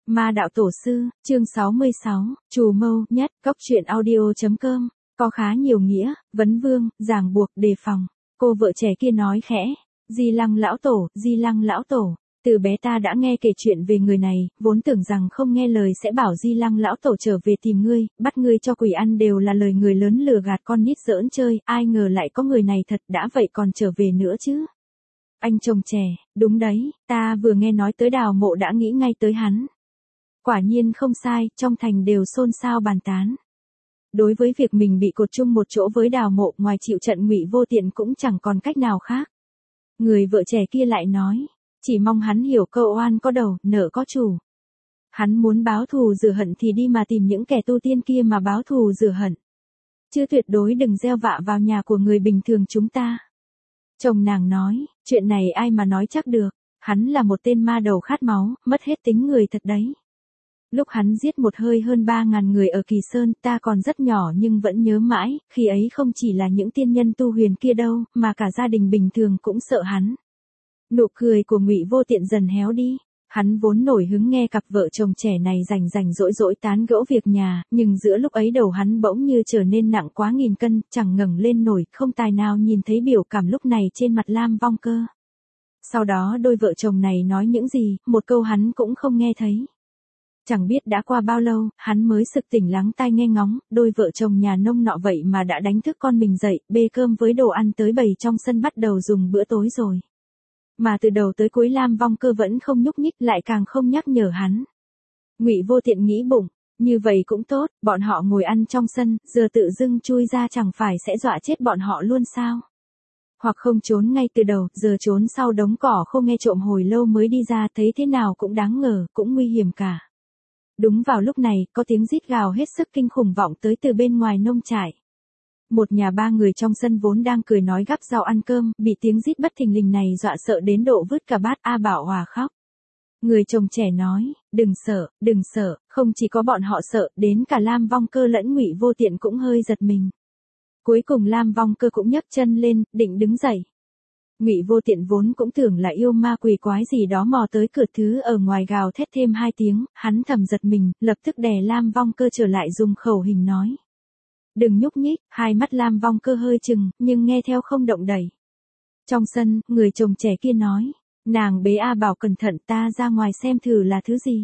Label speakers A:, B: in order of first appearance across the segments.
A: Ma đạo tổ sư, chương 66, Trù Mâu, nhất, Cốc truyện audio.com, có khá nhiều nghĩa, vấn vương, ràng buộc, đề phòng. Cô vợ trẻ kia nói khẽ, Di Lăng lão tổ, Di Lăng lão tổ. Từ bé ta đã nghe kể chuyện về người này, vốn tưởng rằng không nghe lời sẽ bảo Di Lăng lão tổ trở về tìm ngươi, bắt ngươi cho quỷ ăn đều là lời người lớn lừa gạt con nít giỡn chơi, ai ngờ lại có người này thật, đã vậy còn trở về nữa chứ. Anh chồng trẻ, đúng đấy, ta vừa nghe nói tới Đào Mộ đã nghĩ ngay tới hắn. Quả nhiên không sai, trong thành đều xôn xao bàn tán. Đối với việc mình bị cột chung một chỗ với Đào Mộ, ngoài chịu trận Ngụy Vô Tiện cũng chẳng còn cách nào khác. Người vợ trẻ kia lại nói, chỉ mong hắn hiểu câu oan có đầu, nợ có chủ. Hắn muốn báo thù rửa hận thì đi mà tìm những kẻ tu tiên kia mà báo thù rửa hận. Chứ tuyệt đối đừng gieo vạ vào nhà của người bình thường chúng ta. Chồng nàng nói, chuyện này ai mà nói chắc được, hắn là một tên ma đầu khát máu, mất hết tính người thật đấy. Lúc hắn giết một hơi hơn 3.000 người ở Kỳ Sơn, ta còn rất nhỏ nhưng vẫn nhớ mãi, khi ấy không chỉ là những tiên nhân tu huyền kia đâu, mà cả gia đình bình thường cũng sợ hắn. Nụ cười của Ngụy Vô Tiện dần héo đi. Hắn vốn nổi hứng nghe cặp vợ chồng trẻ này rảnh rỗi tán gẫu việc nhà, nhưng giữa lúc ấy đầu hắn bỗng như trở nên nặng quá 1000 cân, chẳng ngẩng lên nổi, không tài nào nhìn thấy biểu cảm lúc này trên mặt Lam Vong Cơ. Sau đó đôi vợ chồng này nói những gì, một câu hắn cũng không nghe thấy. Chẳng biết đã qua bao lâu, hắn mới sực tỉnh lắng tai nghe ngóng, đôi vợ chồng nhà nông nọ vậy mà đã đánh thức con mình dậy, bê cơm với đồ ăn tới bày trong sân bắt đầu dùng bữa tối rồi. Mà từ đầu tới cuối Lam Vong Cơ vẫn không nhúc nhích, lại càng không nhắc nhở hắn. Ngụy Vô Tiện nghĩ bụng, như vậy cũng tốt, bọn họ ngồi ăn trong sân, giờ tự dưng chui ra chẳng phải sẽ dọa chết bọn họ luôn sao? Hoặc không trốn ngay từ đầu, giờ trốn sau đống cỏ không nghe trộm hồi lâu mới đi ra, thấy thế nào cũng đáng ngờ, cũng nguy hiểm cả. Đúng vào lúc này, có tiếng rít gào hết sức kinh khủng vọng tới từ bên ngoài nông trại. Một nhà ba người trong sân vốn đang cười nói gắp rau ăn cơm, bị tiếng rít bất thình lình này dọa sợ đến độ vứt cả bát. A Bảo Hòa khóc. Người chồng trẻ nói, đừng sợ, không chỉ có bọn họ sợ, đến cả Lam Vong Cơ lẫn Ngụy Vô Tiện cũng hơi giật mình. Cuối cùng Lam Vong Cơ cũng nhấc chân lên, định đứng dậy. Ngụy Vô Tiện vốn cũng tưởng là yêu ma quỷ quái gì đó mò tới cửa thứ ở ngoài gào thét thêm 2 tiếng, hắn thầm giật mình, lập tức đè Lam Vong Cơ trở lại dùng khẩu hình nói. Đừng nhúc nhích, hai mắt Lam Vong Cơ hơi chừng, nhưng nghe theo không động đậy. Trong sân, người chồng trẻ kia nói, nàng bế A Bảo cẩn thận, ta ra ngoài xem thử là thứ gì.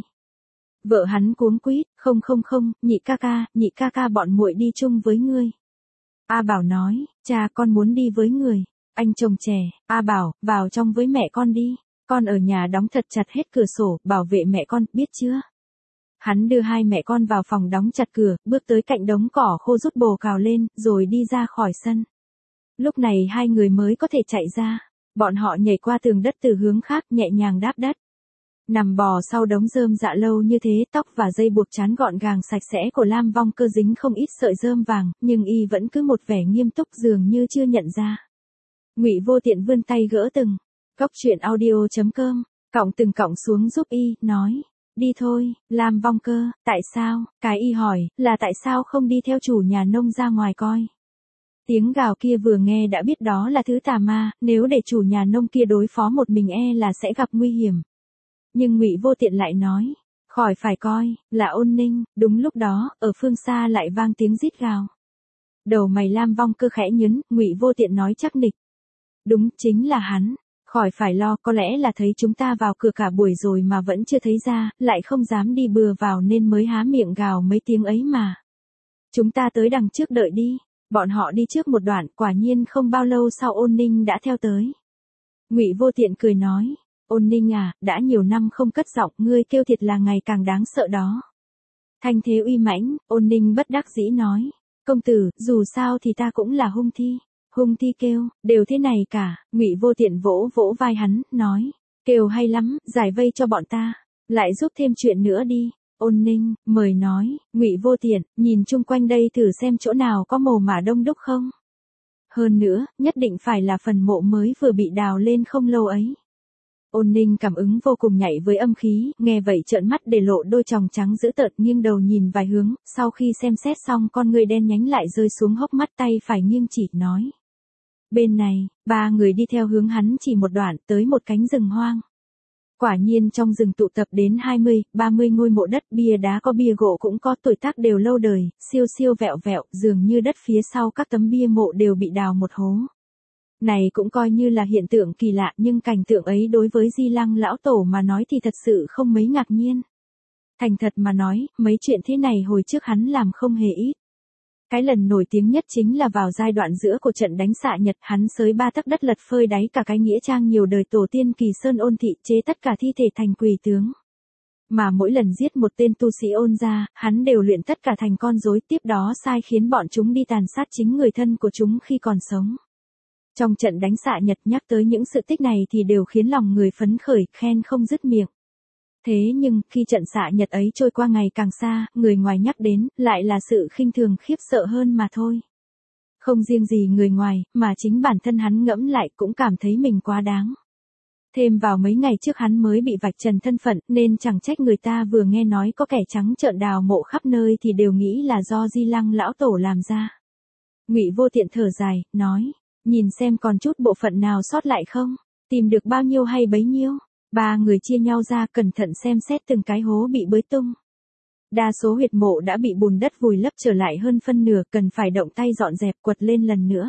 A: Vợ hắn cuống quýt, không, nhị ca ca bọn muội đi chung với ngươi. A Bảo nói, cha con muốn đi với người. Anh chồng trẻ, A Bảo, vào trong với mẹ con đi. Con ở nhà đóng thật chặt hết cửa sổ, bảo vệ mẹ con, biết chưa? Hắn đưa hai mẹ con vào phòng đóng chặt cửa, bước tới cạnh đống cỏ khô rút bồ cào lên, rồi đi ra khỏi sân. Lúc này hai người mới có thể chạy ra. Bọn họ nhảy qua tường đất từ hướng khác, nhẹ nhàng đáp đất. Nằm bò sau đống rơm dạ lâu như thế, tóc và dây buộc trán gọn gàng sạch sẽ của Lam Vong Cơ dính không ít sợi rơm vàng, nhưng y vẫn cứ một vẻ nghiêm túc dường như chưa nhận ra. Ngụy Vô Tiện vươn tay gỡ từng. Cốc truyện audio.com, cọng từng cọng xuống giúp y, nói. Đi thôi, Lam Vong Cơ, tại sao? Cái y hỏi, là tại sao không đi theo chủ nhà nông ra ngoài coi? Tiếng gào kia vừa nghe đã biết đó là thứ tà ma, nếu để chủ nhà nông kia đối phó một mình là sẽ gặp nguy hiểm. Nhưng Ngụy Vô Tiện lại nói, khỏi phải coi, là Ôn Ninh. Đúng lúc đó, ở phương xa lại vang tiếng rít gào. Đầu mày Lam Vong Cơ khẽ nhấn, Ngụy Vô Tiện nói chắc nịch. Đúng, chính là hắn. Khỏi phải lo, có lẽ là thấy chúng ta vào cửa cả buổi rồi mà vẫn chưa thấy ra, lại không dám đi bừa vào nên mới há miệng gào mấy tiếng ấy mà. Chúng ta tới đằng trước đợi đi. Bọn họ đi trước một đoạn, quả nhiên không bao lâu sau Ôn Ninh đã theo tới. Ngụy Vô Tiện cười nói, Ôn Ninh à, đã nhiều năm không cất giọng, ngươi kêu thiệt là ngày càng đáng sợ đó. Thanh thế uy mãnh, Ôn Ninh bất đắc dĩ nói, công tử, dù sao thì ta cũng là hung thi. Hung thi kêu, đều thế này cả. Ngụy Vô Tiện vỗ vỗ vai hắn, nói, kêu hay lắm, giải vây cho bọn ta, lại giúp thêm chuyện nữa đi. Ôn Ninh, mời nói, Ngụy Vô Tiện, nhìn chung quanh đây thử xem chỗ nào có mồ mả đông đúc không. Hơn nữa, nhất định phải là phần mộ mới vừa bị đào lên không lâu ấy. Ôn Ninh cảm ứng vô cùng nhạy với âm khí, nghe vậy trợn mắt để lộ đôi tròng trắng dữ tợn, nghiêng đầu nhìn vài hướng, sau khi xem xét xong con người đen nhánh lại rơi xuống hốc mắt, tay phải nghiêng chỉ, nói. Bên này, ba người đi theo hướng hắn chỉ một đoạn, tới một cánh rừng hoang. Quả nhiên trong rừng tụ tập đến 20, 30 ngôi mộ đất, bia đá có bia gỗ cũng có, tuổi tác đều lâu đời, siêu siêu vẹo vẹo, dường như đất phía sau các tấm bia mộ đều bị đào một hố. Này cũng coi như là hiện tượng kỳ lạ, nhưng cảnh tượng ấy đối với Di Lăng lão tổ mà nói thì thật sự không mấy ngạc nhiên. Thành thật mà nói, mấy chuyện thế này hồi trước hắn làm không hề ít. Cái lần nổi tiếng nhất chính là vào giai đoạn giữa của trận đánh xạ Nhật, hắn xới 3 tấc đất lật phơi đáy cả cái nghĩa trang nhiều đời tổ tiên Kỳ Sơn Ôn Thị, chế tất cả thi thể thành quỷ tướng. Mà mỗi lần giết một tên tu sĩ Ôn gia, hắn đều luyện tất cả thành con rối, tiếp đó sai khiến bọn chúng đi tàn sát chính người thân của chúng khi còn sống. Trong trận đánh xạ Nhật, nhắc tới những sự tích này thì đều khiến lòng người phấn khởi, khen không dứt miệng. Thế nhưng, khi trận xạ Nhật ấy trôi qua ngày càng xa, người ngoài nhắc đến, lại là sự khinh thường khiếp sợ hơn mà thôi. Không riêng gì người ngoài, mà chính bản thân hắn ngẫm lại cũng cảm thấy mình quá đáng. Thêm vào mấy ngày trước hắn mới bị vạch trần thân phận, nên chẳng trách người ta vừa nghe nói có kẻ trắng trợn đào mộ khắp nơi thì đều nghĩ là do Di Lăng lão tổ làm ra. Ngụy Vô Tiện thở dài, nói, nhìn xem còn chút bộ phận nào sót lại không, tìm được bao nhiêu hay bấy nhiêu. 3 người chia nhau ra cẩn thận xem xét từng cái hố bị bới tung. Đa số huyệt mộ đã bị bùn đất vùi lấp trở lại hơn phân nửa, cần phải động tay dọn dẹp quật lên lần nữa.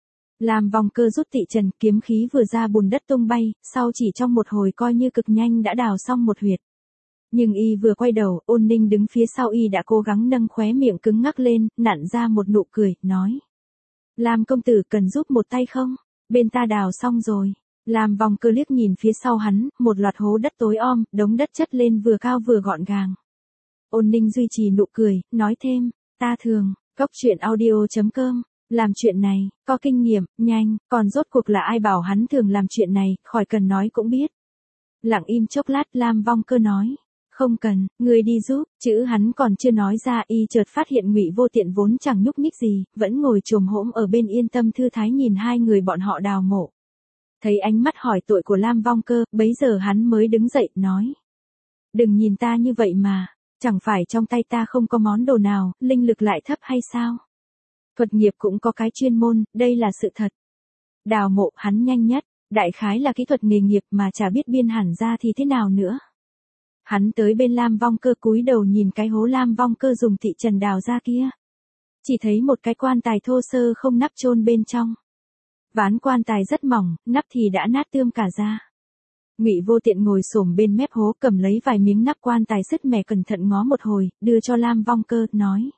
A: Làm vòng cơ rút tị trần, kiếm khí vừa ra bùn đất tung bay, sau chỉ trong một hồi coi như cực nhanh đã đào xong một huyệt. Nhưng y vừa quay đầu, Ôn Ninh đứng phía sau y đã cố gắng nâng khóe miệng cứng ngắc lên, nặn ra một nụ cười, nói. Lam công tử cần giúp một tay không? Bên ta đào xong rồi. Làm vòng cơ liếc nhìn phía sau hắn, một loạt hố đất tối om, đống đất chất lên vừa cao vừa gọn gàng. Ôn Ninh duy trì nụ cười, nói thêm, ta thường, cốc truyện audio.com, làm chuyện này, có kinh nghiệm, nhanh, còn rốt cuộc là ai bảo hắn thường làm chuyện này, khỏi cần nói cũng biết. Lặng im chốc lát, Lam Vong Cơ nói, không cần, người đi giúp, chữ hắn còn chưa nói ra, y chợt phát hiện Ngụy Vô Tiện vốn chẳng nhúc nhích gì, vẫn ngồi chồm hổm ở bên yên tâm thư thái nhìn hai người bọn họ đào mộ. Thấy ánh mắt hỏi tội của Lam Vong Cơ, bấy giờ hắn mới đứng dậy, nói. Đừng nhìn ta như vậy mà, chẳng phải trong tay ta không có món đồ nào, linh lực lại thấp hay sao? Thuật nghiệp cũng có cái chuyên môn, đây là sự thật. Đào mộ hắn nhanh nhất, đại khái là kỹ thuật nghề nghiệp mà chả biết biên hẳn ra thì thế nào nữa. Hắn tới bên Lam Vong Cơ cúi đầu nhìn cái hố Lam Vong Cơ dùng tị trần đào ra kia. Chỉ thấy một cái quan tài thô sơ không nắp chôn bên trong. Ván quan tài rất mỏng, nắp thì đã nát tươm cả ra. Ngụy Vô Tiện ngồi xổm bên mép hố cầm lấy vài miếng nắp quan tài sứt mẻ cẩn thận ngó một hồi, đưa cho Lam Vong Cơ, nói.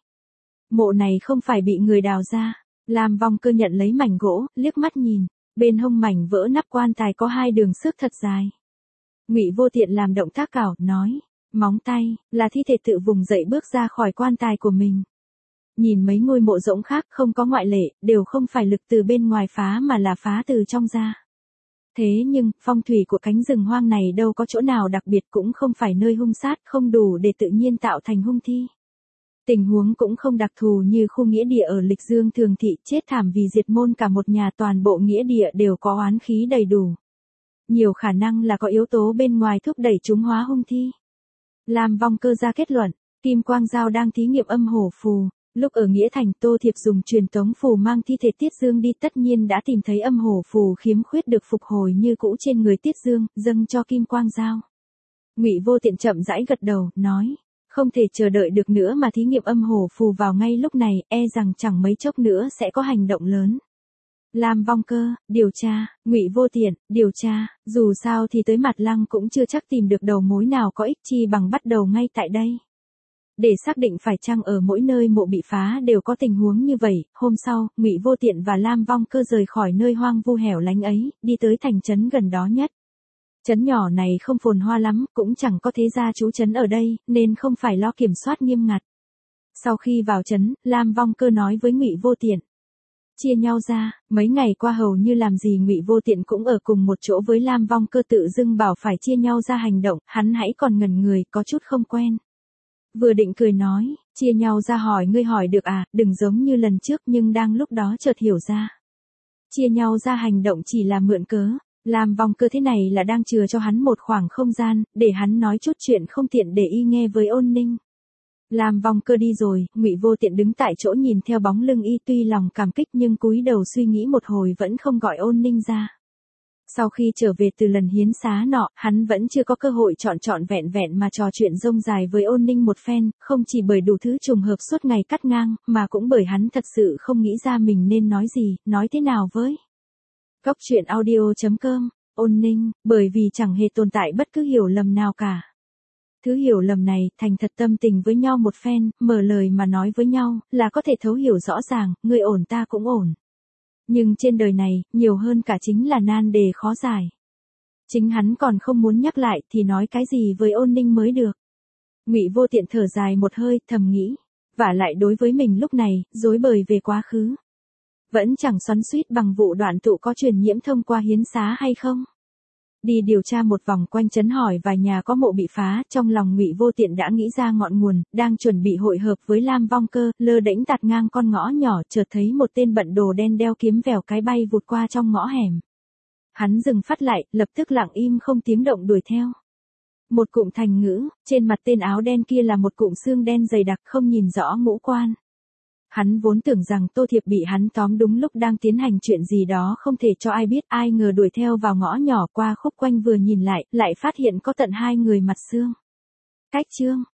A: Mộ này không phải bị người đào ra. Lam Vong Cơ nhận lấy mảnh gỗ, liếc mắt nhìn, bên hông mảnh vỡ nắp quan tài có 2 đường xước thật dài. Ngụy Vô Tiện làm động tác cào, nói, móng tay, là thi thể tự vùng dậy bước ra khỏi quan tài của mình. Nhìn mấy ngôi mộ rỗng khác không có ngoại lệ, đều không phải lực từ bên ngoài phá mà là phá từ trong ra. Thế nhưng, phong thủy của cánh rừng hoang này đâu có chỗ nào đặc biệt, cũng không phải nơi hung sát, không đủ để tự nhiên tạo thành hung thi. Tình huống cũng không đặc thù như khu nghĩa địa ở Lịch Dương Thường Thị, chết thảm vì diệt môn cả một nhà, toàn bộ nghĩa địa đều có oán khí đầy đủ. Nhiều khả năng là có yếu tố bên ngoài thúc đẩy chúng hóa hung thi. Lam Vong Cơ ra kết luận, Kim Quang Giao đang thí nghiệm âm hổ phù. Lúc ở Nghĩa Thành, Tô Thiệp dùng truyền tống phù mang thi thể Tiết Dương đi, tất nhiên đã tìm thấy âm hổ phù khiếm khuyết được phục hồi như cũ trên người Tiết Dương, dâng cho Kim Quang Giao. Ngụy Vô Tiện chậm rãi gật đầu, nói, không thể chờ đợi được nữa mà thí nghiệm âm hổ phù vào ngay lúc này, e rằng chẳng mấy chốc nữa sẽ có hành động lớn. Lam Vong Cơ, điều tra, Ngụy Vô Tiện, điều tra, dù sao thì tới Mặt Lăng cũng chưa chắc tìm được đầu mối nào có ích, chi bằng bắt đầu ngay tại đây. Để xác định phải chăng ở mỗi nơi mộ bị phá đều có tình huống như vậy, hôm sau, Ngụy Vô Tiện và Lam Vong Cơ rời khỏi nơi hoang vu hẻo lánh ấy, đi tới thành trấn gần đó nhất. Trấn nhỏ này không phồn hoa lắm, cũng chẳng có thế gia trú trấn ở đây, nên không phải lo kiểm soát nghiêm ngặt. Sau khi vào trấn, Lam Vong Cơ nói với Ngụy Vô Tiện. Chia nhau ra, mấy ngày qua hầu như làm gì Ngụy Vô Tiện cũng ở cùng một chỗ với Lam Vong Cơ, tự dưng bảo phải chia nhau ra hành động, hắn hãy còn ngẩn người, có chút không quen. Vừa định cười nói, chia nhau ra hỏi ngươi hỏi được à, đừng giống như lần trước, nhưng đang lúc đó chợt hiểu ra. Chia nhau ra hành động chỉ là mượn cớ, Lam Vong Cơ thế này là đang chừa cho hắn một khoảng không gian, để hắn nói chút chuyện không tiện để y nghe với Ôn Ninh. Lam Vong Cơ đi rồi, Ngụy Vô Tiện đứng tại chỗ nhìn theo bóng lưng y, tuy lòng cảm kích nhưng cúi đầu suy nghĩ một hồi vẫn không gọi Ôn Ninh ra. Sau khi trở về từ lần hiến xá nọ, hắn vẫn chưa có cơ hội trọn vẹn mà trò chuyện rông dài với Ôn Ninh một phen, không chỉ bởi đủ thứ trùng hợp suốt ngày cắt ngang, mà cũng bởi hắn thật sự không nghĩ ra mình nên nói gì, nói thế nào với. Góc truyện audio.com, Ôn Ninh, bởi vì chẳng hề tồn tại bất cứ hiểu lầm nào cả. Thứ hiểu lầm này, thành thật tâm tình với nhau một phen, mở lời mà nói với nhau, là có thể thấu hiểu rõ ràng, người ổn ta cũng ổn. Nhưng trên đời này, nhiều hơn cả chính là nan đề khó giải. Chính hắn còn không muốn nhắc lại thì nói cái gì với Ôn Ninh mới được. Ngụy Vô Tiện thở dài một hơi, thầm nghĩ. Vả lại đối với mình lúc này, rối bời về quá khứ. Vẫn chẳng xoắn xuýt bằng vụ đoạn tụ có truyền nhiễm thông qua hiến xá hay không. Đi điều tra một vòng quanh trấn hỏi vài nhà có mộ bị phá, trong lòng Ngụy Vô Tiện đã nghĩ ra ngọn nguồn, đang chuẩn bị hội hợp với Lam Vong Cơ, lơ đễnh tạt ngang con ngõ nhỏ, chợt thấy một tên bận đồ đen đeo kiếm vèo cái bay vụt qua trong ngõ hẻm. Hắn dừng phát lại, lập tức lặng im không tiếng động đuổi theo. Một cụm thành ngữ, trên mặt tên áo đen kia là một cụm xương đen dày đặc không nhìn rõ ngũ quan. Hắn vốn tưởng rằng Tô Thiệp bị hắn tóm đúng lúc đang tiến hành chuyện gì đó không thể cho ai biết, ai ngờ đuổi theo vào ngõ nhỏ qua khúc quanh vừa nhìn lại phát hiện có tận 2 người mặt xương. Cách chương